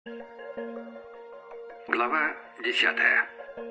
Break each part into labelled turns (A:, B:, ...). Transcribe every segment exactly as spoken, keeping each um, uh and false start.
A: Глава десятая.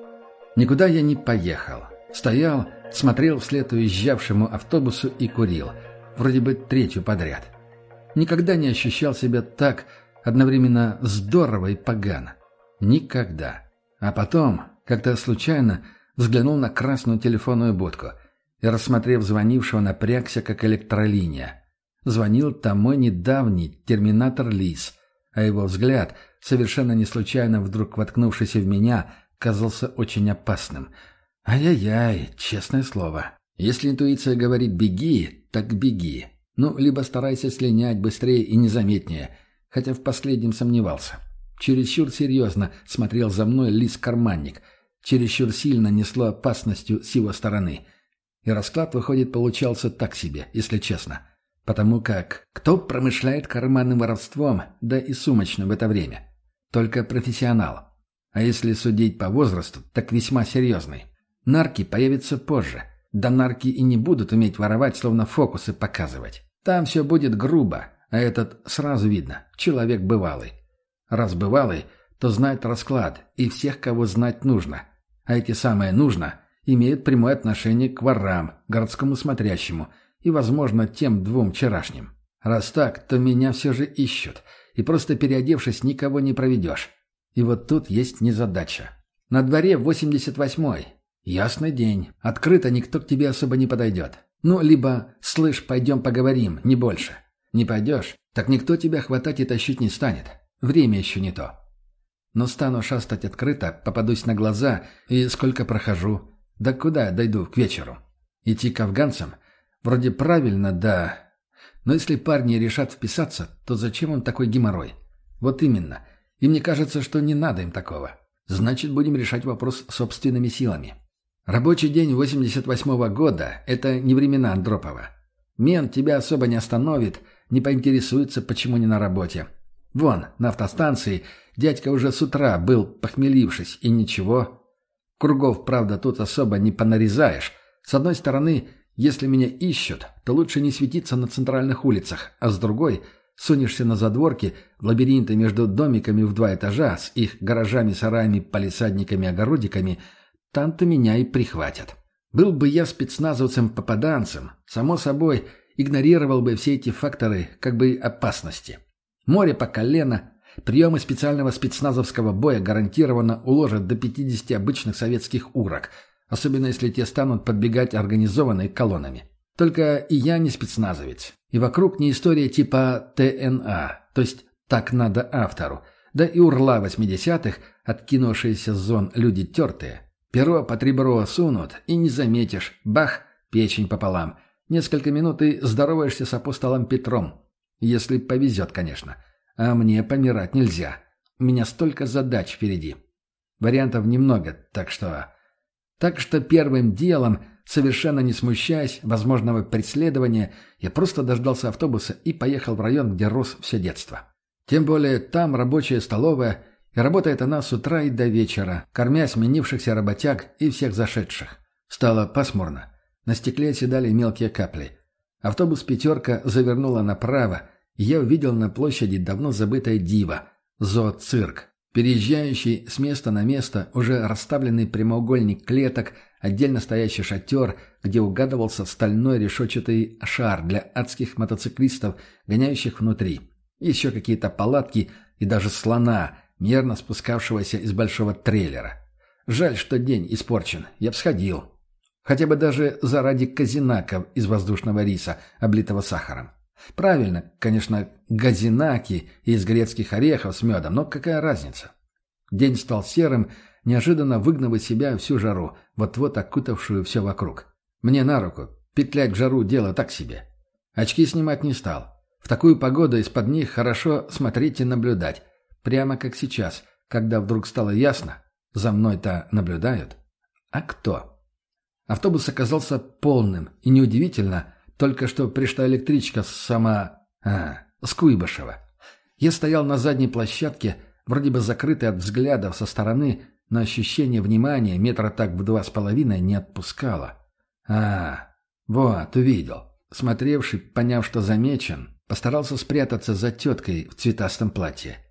B: Никуда я не поехал. Стоял, смотрел вслед уезжавшему автобусу и курил. Вроде бы третью подряд. Никогда не ощущал себя так одновременно здорово и погано. Никогда. А потом, как-то случайно, взглянул на красную телефонную будку и, рассмотрев звонившего, напрягся, как электролиния. Звонил там мой недавний терминатор Лис, а его взгляд, совершенно не случайно вдруг воткнувшийся в меня, казался очень опасным. Ай-яй-яй, честное слово. Если интуиция говорит «беги», так беги. Ну, либо старайся слинять быстрее и незаметнее, хотя в последнем сомневался. Чересчур серьезно смотрел за мной лис-карманник. Чересчур сильно несло опасностью с его стороны. И расклад, выходит, получался так себе, если честно. Потому как кто промышляет карманным воровством, да и сумочным в это время? Только профессионал. А если судить по возрасту, так весьма серьезный. Нарки появятся позже. Да нарки и не будут уметь воровать, словно фокусы показывать. Там все будет грубо, а этот сразу видно, человек бывалый. Раз бывалый, то знает расклад и всех, кого знать нужно. А эти самые «нужно» имеют прямое отношение к ворам, городскому смотрящему и, возможно, тем двум вчерашним. Раз так, то меня все же ищут, и просто переодевшись никого не проведешь. И вот тут есть незадача. На дворе восемьдесят восьмой. Ясный день. Открыто никто к тебе особо не подойдет. Ну, либо «слышь, пойдем поговорим», не больше. Не пойдешь, так никто тебя хватать и тащить не станет. Время еще не то. Но стану шастать открыто, попадусь на глаза, и сколько прохожу. Да куда дойду к вечеру? Идти к афганцам? Вроде правильно, да. Но если парни решат вписаться, то зачем им такой геморрой? Вот именно. И мне кажется, что не надо им такого. Значит, будем решать вопрос собственными силами. Рабочий день восемьдесят восьмого года – это не времена Андропова. Мент тебя особо не остановит, не поинтересуется, почему не на работе. Вон, на автостанции дядька уже с утра был, похмелившись, и ничего. Кругов, правда, тут особо не понарезаешь. С одной стороны, если меня ищут, то лучше не светиться на центральных улицах, а с другой – сунешься на задворки, в лабиринты между домиками в два этажа с их гаражами, сараями, палисадниками, огородиками – там-то меня и прихватят. Был бы я спецназовцем-попаданцем, само собой, игнорировал бы все эти факторы как бы опасности. Море по колено, приемы специального спецназовского боя гарантированно уложат до пятидесяти обычных советских урок, особенно если те станут подбегать организованной колоннами. Только и я не спецназовец, и вокруг не история типа ТНА, то есть «так надо автору», да и урла восьмидесятых, откинувшиеся с зон люди тертые. Перо под ребро сунут, и не заметишь. Бах, печень пополам. Несколько минут и здороваешься с апостолом Петром. Если повезет, конечно. А мне помирать нельзя. У меня столько задач впереди. Вариантов немного, так что... Так что первым делом, совершенно не смущаясь возможного преследования, я просто дождался автобуса и поехал в район, где рос все детство. Тем более там рабочая столовая... И работает она с утра и до вечера, кормя сменившихся работяг и всех зашедших. Стало пасмурно. На стекле оседали мелкие капли. Автобус «пятерка» завернула направо, и я увидел на площади давно забытое диво – зооцирк. Переезжающий с места на место уже расставленный прямоугольник клеток, отдельно стоящий шатер, где угадывался стальной решетчатый шар для адских мотоциклистов, гоняющих внутри. Еще какие-то палатки и даже слона – мерно спускавшегося из большого трейлера. Жаль, что день испорчен. Я б сходил. Хотя бы даже заради казинаков из воздушного риса, облитого сахаром. Правильно, конечно, газинаки из грецких орехов с медом, но какая разница? День стал серым, неожиданно выгнав из себя всю жару, вот-вот окутавшую все вокруг. Мне на руку. Петлять в жару дело так себе. Очки снимать не стал. В такую погоду из-под них хорошо смотреть и наблюдать. Прямо как сейчас, когда вдруг стало ясно, за мной-то наблюдают. А кто? Автобус оказался полным, и неудивительно, только что пришла электричка сама... А, с Куйбышева. Я стоял на задней площадке, вроде бы закрытый от взглядов со стороны, но ощущение внимания метра так в два с половиной не отпускало. А, вот, увидел. Смотревший, поняв, что замечен, постарался спрятаться за теткой в цветастом платье.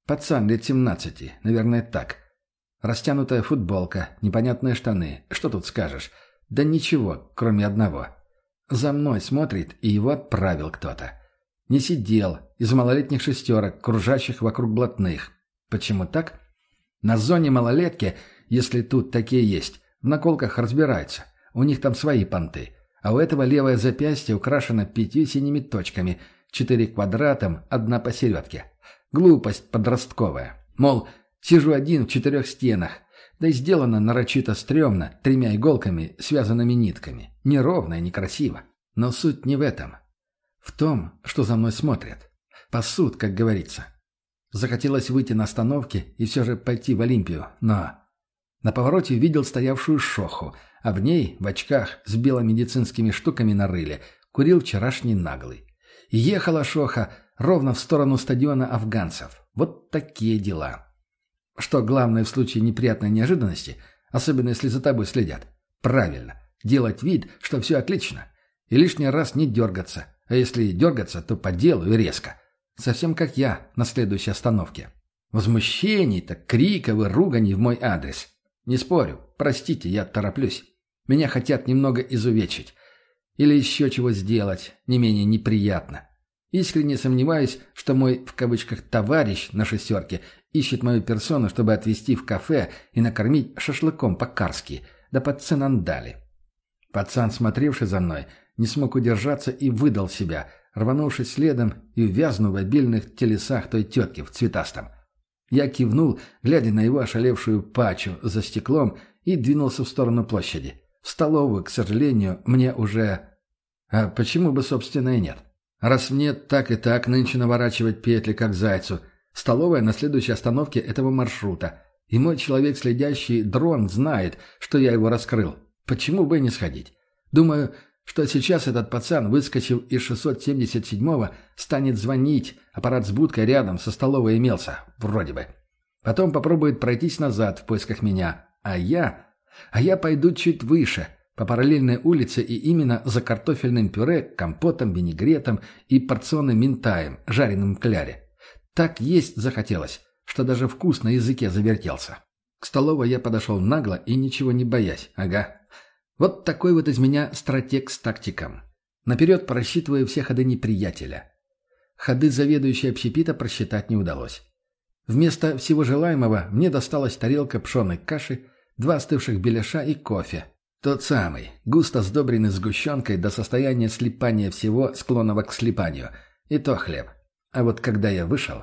B: Пацан лет семнадцати, наверное, так. Растянутая футболка, непонятные штаны. Что тут скажешь? Да ничего, кроме одного. За мной смотрит, и его отправил кто-то. Не сидел, из малолетних шестерок, кружащих вокруг блатных. Почему так? На зоне малолетки, если тут такие есть, в наколках разбираются. У них там свои понты. А у этого левое запястье украшено пятью синими точками, четыре квадратом, одна посередке. Глупость подростковая. Мол, сижу один в четырех стенах. Да и сделано нарочито стрёмно, тремя иголками, связанными нитками. Неровно и некрасиво. Но суть не в этом. В том, что за мной смотрят. Пасут, как говорится. Захотелось выйти на остановке и все же пойти в Олимпию, но... На повороте увидел стоявшую шоху, а в ней, в очках, с беломедицинскими штуками на рыле, курил вчерашний наглый. И ехала шоха ровно в сторону стадиона афганцев. Вот такие дела. Что главное в случае неприятной неожиданности, особенно если за тобой следят? Правильно, делать вид, что все отлично. И лишний раз не дергаться. А если дергаться, то по делу и резко. Совсем как я на следующей остановке. Возмущений-то, криков и руганий в мой адрес. Не спорю, простите, я тороплюсь. Меня хотят немного изувечить. Или еще чего сделать, не менее неприятно. Искренне сомневаюсь, что мой, в кавычках, «товарищ» на шестерке ищет мою персону, чтобы отвезти в кафе и накормить шашлыком по-карски, да под цинандали. Пацан, смотревший за мной, не смог удержаться и выдал себя, рванувшись следом и увязнув в обильных телесах той тетки в цветастом. Я кивнул, глядя на его ошалевшую пачу за стеклом, и двинулся в сторону площади. В столовую, к сожалению, мне уже... А почему бы, собственно, и нет? Раз мне так и так нынче наворачивать петли, как зайцу. Столовая на следующей остановке этого маршрута. И мой человек, следящий дрон, знает, что я его раскрыл. Почему бы и не сходить? Думаю, что сейчас этот пацан, выскочив из шестьсот семьдесят седьмого, станет звонить. Аппарат с будкой рядом со столовой имелся. Вроде бы. Потом попробует пройтись назад в поисках меня. А я... А я пойду чуть выше, по параллельной улице и именно за картофельным пюре, компотом, винегретом и порционным минтаем, жареным в кляре. Так есть захотелось, что даже вкус на языке завертелся. К столовой я подошел нагло и ничего не боясь. Ага. Вот такой вот из меня стратег с тактиком. Наперед просчитываю все ходы неприятеля. Ходы заведующей общепита просчитать не удалось. Вместо всего желаемого мне досталась тарелка пшеной каши, два остывших беляша и кофе. Тот самый, густо сдобренный сгущенкой до состояния слипания всего, склонного к слипанию. И то хлеб. А вот когда я вышел...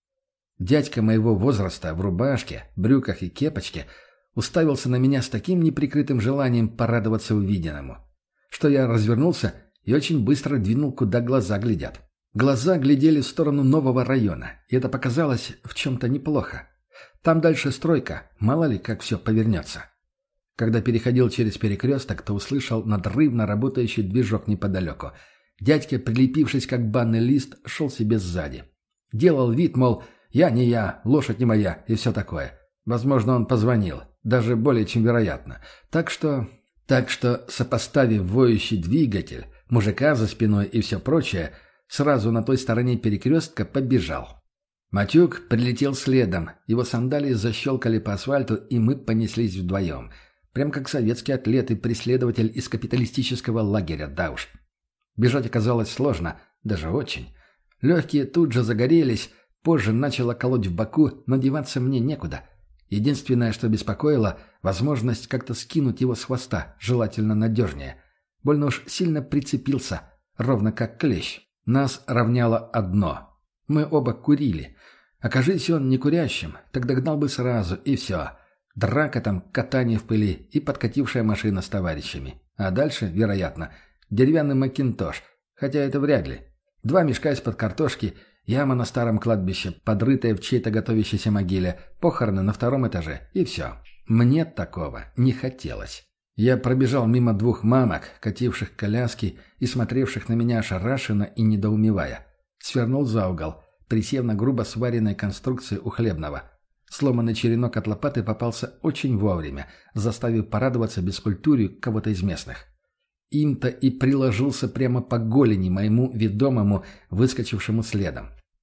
B: Дядька моего возраста в рубашке, брюках и кепочке уставился на меня с таким неприкрытым желанием порадоваться увиденному, что я развернулся и очень быстро двинул, куда глаза глядят. Глаза глядели в сторону нового района, и это показалось в чем-то неплохо. Там дальше стройка, мало ли как все повернется. Когда переходил через перекресток, то услышал надрывно работающий движок неподалеку. Дядька, прилепившись как банный лист, шел себе сзади. Делал вид, мол, я не я, лошадь не моя и все такое. Возможно, он позвонил, даже более чем вероятно. Так что... Так что, сопоставив воющий двигатель, мужика за спиной и все прочее, сразу на той стороне перекрестка побежал. Матюк прилетел следом, его сандалии защелкали по асфальту, и мы понеслись вдвоем. Прям как советский атлет и преследователь из капиталистического лагеря, да уж. Бежать оказалось сложно, даже очень. Легкие тут же загорелись, позже начало колоть в боку, но деваться мне некуда. Единственное, что беспокоило, возможность как-то скинуть его с хвоста, желательно надежнее. Больно уж сильно прицепился, ровно как клещ. Нас равняло одно. Мы оба курили. Окажись он не курящим, так догнал бы сразу, и все. Драка там, катание в пыли и подкатившая машина с товарищами. А дальше, вероятно, деревянный макинтош, хотя это вряд ли. Два мешка из-под картошки, яма на старом кладбище, подрытая в чьей-то готовящейся могиле, похороны на втором этаже, и все. Мне такого не хотелось. Я пробежал мимо двух мамок, кативших коляски и смотревших на меня ошарашенно и недоумевая. Свернул за угол, присев на грубо сваренной конструкции у хлебного. Сломанный черенок от лопаты попался очень вовремя, заставив порадоваться бескультурию кого-то из местных. Им-то и приложился прямо по голени моему ведомому, выскочившему следом.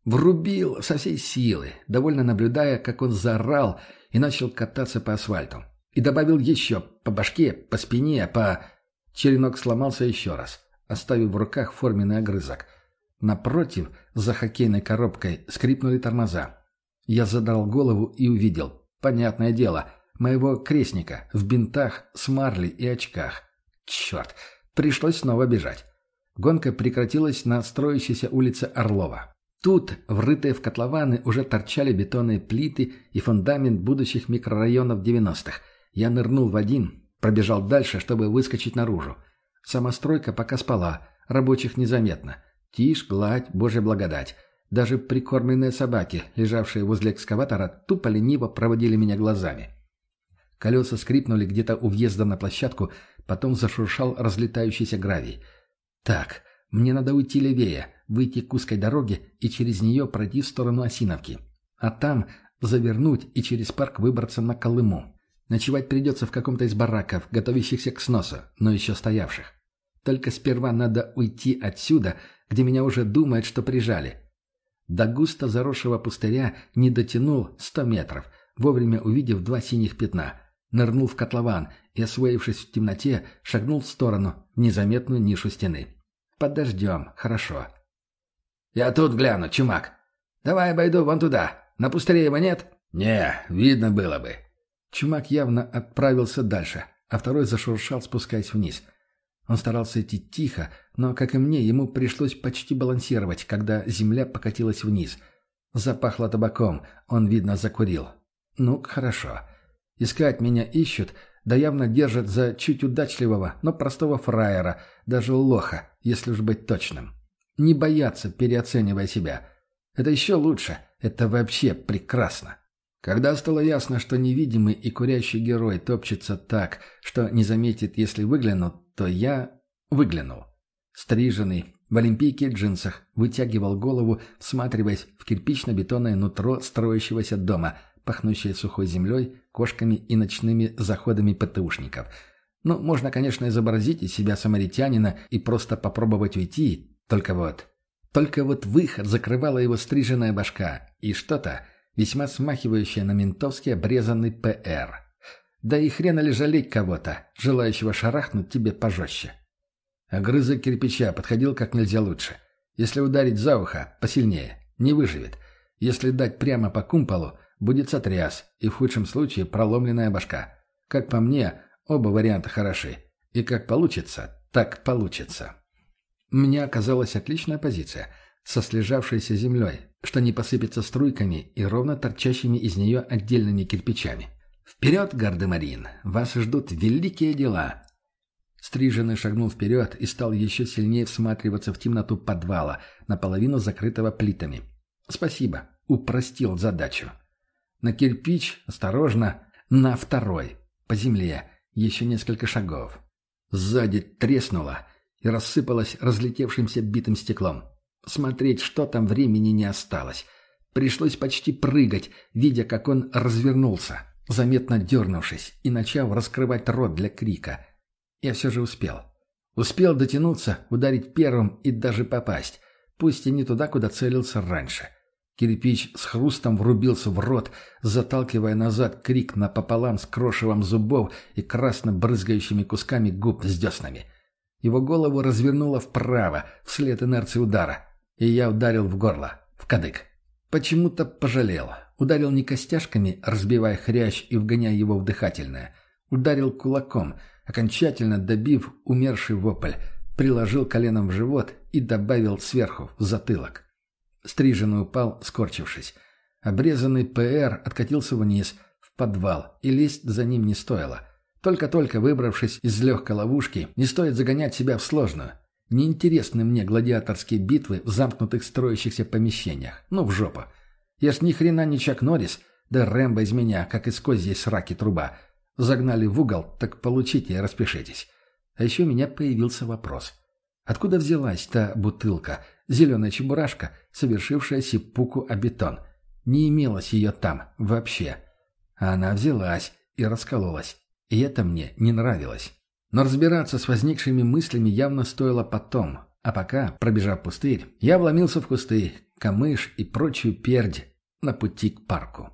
B: Врубил со всей силы, довольно наблюдая, как он заорал и начал кататься по асфальту. И добавил еще по башке, по спине, по... Черенок сломался еще раз, оставив в руках форменный огрызок. Напротив, за хоккейной коробкой, скрипнули тормоза. Я задрал голову и увидел, понятное дело, моего крестника в бинтах, с марлей и очках. Черт, пришлось снова бежать. Гонка прекратилась на строящейся улице Орлова. Тут, врытые в котлованы, уже торчали бетонные плиты и фундамент будущих микрорайонов девяностых. Я нырнул в один, пробежал дальше, чтобы выскочить наружу. Самостройка пока спала, рабочих незаметно. Тишь, гладь, божья благодать. Даже прикормленные собаки, лежавшие возле экскаватора, тупо лениво проводили меня глазами. Колеса скрипнули где-то у въезда на площадку, потом зашуршал разлетающийся гравий. Так, мне надо уйти левее, выйти к узкой дороге и через нее пройти в сторону Осиновки. А там завернуть и через парк выбраться на Колыму. Ночевать придется в каком-то из бараков, готовящихся к сносу, но еще стоявших. Только сперва надо уйти отсюда, где меня уже думают, что прижали. До густо заросшего пустыря не дотянул сто метров, вовремя увидев два синих пятна. Нырнул в котлован и, освоившись в темноте, шагнул в сторону, в незаметную нишу стены. Подождем, хорошо. «Я тут гляну, чумак. Давай обойду вон туда. На пустыре его нет?» «Не, видно было бы». Чумак явно отправился дальше, а второй зашуршал, спускаясь вниз. Он старался идти тихо, но, как и мне, ему пришлось почти балансировать, когда земля покатилась вниз. Запахло табаком, он, видно, закурил. Ну, хорошо. Искать меня ищут, да явно держат за чуть удачливого, но простого фраера, даже лоха, если уж быть точным. Не бояться, переоценивая себя. Это еще лучше, это вообще прекрасно. Когда стало ясно, что невидимый и курящий герой топчется так, что не заметит, если выгляну, то я выглянул. Стриженный, в олимпийке и джинсах, вытягивал голову, всматриваясь в кирпично-бетонное нутро строящегося дома, пахнущее сухой землей, кошками и ночными заходами ПТУшников. Ну, можно, конечно, изобразить из себя самаритянина и просто попробовать уйти, только вот... Только вот выход закрывала его стриженная башка и что-то, весьма смахивающее на ментовский обрезанный ПР. Да и хрена ли жалеть кого-то, желающего шарахнуть тебе пожестче. Огрызок кирпича подходил как нельзя лучше. Если ударить за ухо, посильнее, не выживет. Если дать прямо по кумполу, будет сотряс и в худшем случае проломленная башка. Как по мне, оба варианта хороши. И как получится, так получится. У меня оказалась отличная позиция, со слежавшейся землей, что не посыпется струйками и ровно торчащими из нее отдельными кирпичами. «Вперед, гардемарин! Вас ждут великие дела!» Стриженный шагнул вперед и стал еще сильнее всматриваться в темноту подвала, наполовину закрытого плитами. «Спасибо, упростил задачу». На кирпич, осторожно, на второй, по земле, еще несколько шагов. Сзади треснуло и рассыпалось разлетевшимся битым стеклом. Смотреть, что там, времени не осталось. Пришлось почти прыгать, видя, как он развернулся, заметно дернувшись и начав раскрывать рот для крика. Я все же успел. Успел дотянуться, ударить первым и даже попасть, пусть и не туда, куда целился раньше. Кирпич с хрустом врубился в рот, заталкивая назад крик напополам с крошевом зубов и красно брызгающими кусками губ с деснами. Его голову развернуло вправо, вслед инерции удара, и я ударил в горло, в кадык. Почему-то пожалел. Ударил не костяшками, разбивая хрящ и вгоняя его в дыхательное. Ударил кулаком, окончательно добив умерший вопль, приложил коленом в живот и добавил сверху, в затылок. Стриженный упал, скорчившись. Обрезанный ПР откатился вниз, в подвал, и лезть за ним не стоило. Только-только выбравшись из легкой ловушки, не стоит загонять себя в сложную. Неинтересны мне гладиаторские битвы в замкнутых строящихся помещениях. Ну, в жопу. Я ж ни хрена не Чак Норрис, да Рэмбо из меня, как из козьей сраки труба. Загнали в угол, так получите и распишитесь. А еще у меня появился вопрос. Откуда взялась та бутылка, зеленая чебурашка, совершившая сиппуку о бетон? Не имелось ее там вообще. А она взялась и раскололась. И это мне не нравилось. Но разбираться с возникшими мыслями явно стоило потом. А пока, пробежав пустырь, я вломился в кусты, камыш и прочую пердь на пути к парку.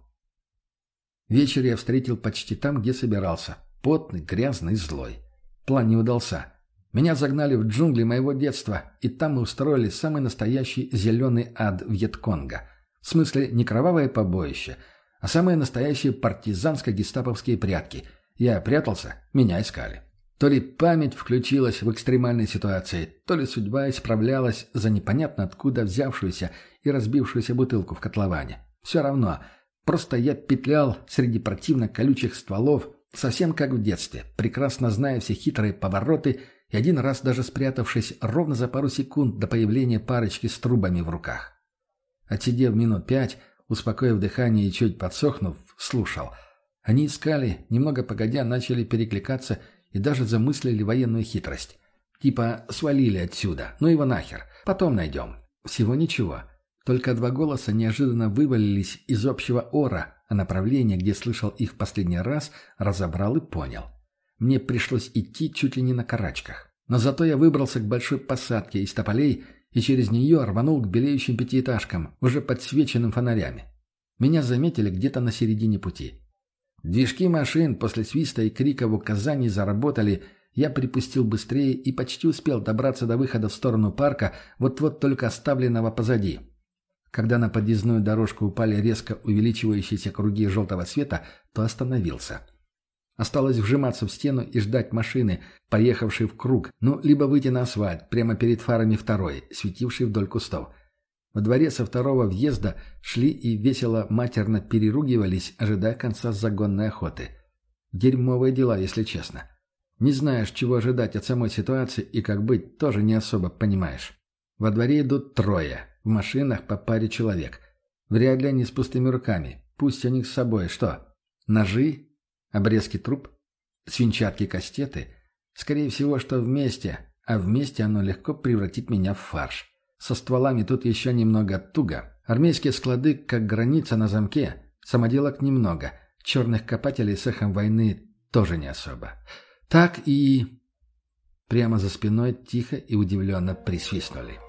B: Вечер я встретил почти там, где собирался. Потный, грязный, злой. План не удался. Меня загнали в джунгли моего детства, и там мы устроили самый настоящий зеленый ад Вьетконга. В смысле, не кровавое побоище, а самые настоящие партизанско-гестаповские прятки. Я прятался, меня искали. То ли память включилась в экстремальной ситуации, то ли судьба исправлялась за непонятно откуда взявшуюся и разбившуюся бутылку в котловане. Все равно, просто я петлял среди противно колючих стволов, совсем как в детстве, прекрасно зная все хитрые повороты и один раз даже спрятавшись ровно за пару секунд до появления парочки с трубами в руках. Отсидев минут пять, успокоив дыхание и чуть подсохнув, слушал. Они искали, немного погодя начали перекликаться и даже замыслили военную хитрость. Типа свалили отсюда, ну его нахер, потом найдем. Всего ничего. Только два голоса неожиданно вывалились из общего ора, а направление, где слышал их в последний раз, разобрал и понял. Мне пришлось идти чуть ли не на карачках. Но зато я выбрался к большой посадке из тополей и через нее рванул к белеющим пятиэтажкам, уже подсвеченным фонарями. Меня заметили где-то на середине пути. Движки машин после свиста и крика в указании заработали, я припустил быстрее и почти успел добраться до выхода в сторону парка, вот-вот только оставленного позади. Когда на подъездную дорожку упали резко увеличивающиеся круги желтого света, то остановился. Осталось вжиматься в стену и ждать машины, поехавшей в круг, ну, либо выйти на асфальт, прямо перед фарами второй, светившей вдоль кустов. Во дворе со второго въезда шли и весело матерно переругивались, ожидая конца загонной охоты. Дерьмовые дела, если честно. Не знаешь, чего ожидать от самой ситуации и как быть, тоже не особо понимаешь. Во дворе идут трое, в машинах по паре человек. Вряд ли они с пустыми руками, пусть у них с собой что? Ножи? Обрезки труб? Свинчатки-кастеты? Скорее всего, что вместе, а вместе оно легко превратит меня в фарш. Со стволами тут еще немного туго. Армейские склады, как граница на замке. Самоделок немного. Черных копателей с эхом войны тоже не особо. Так и... Прямо за спиной тихо и удивленно присвистнули.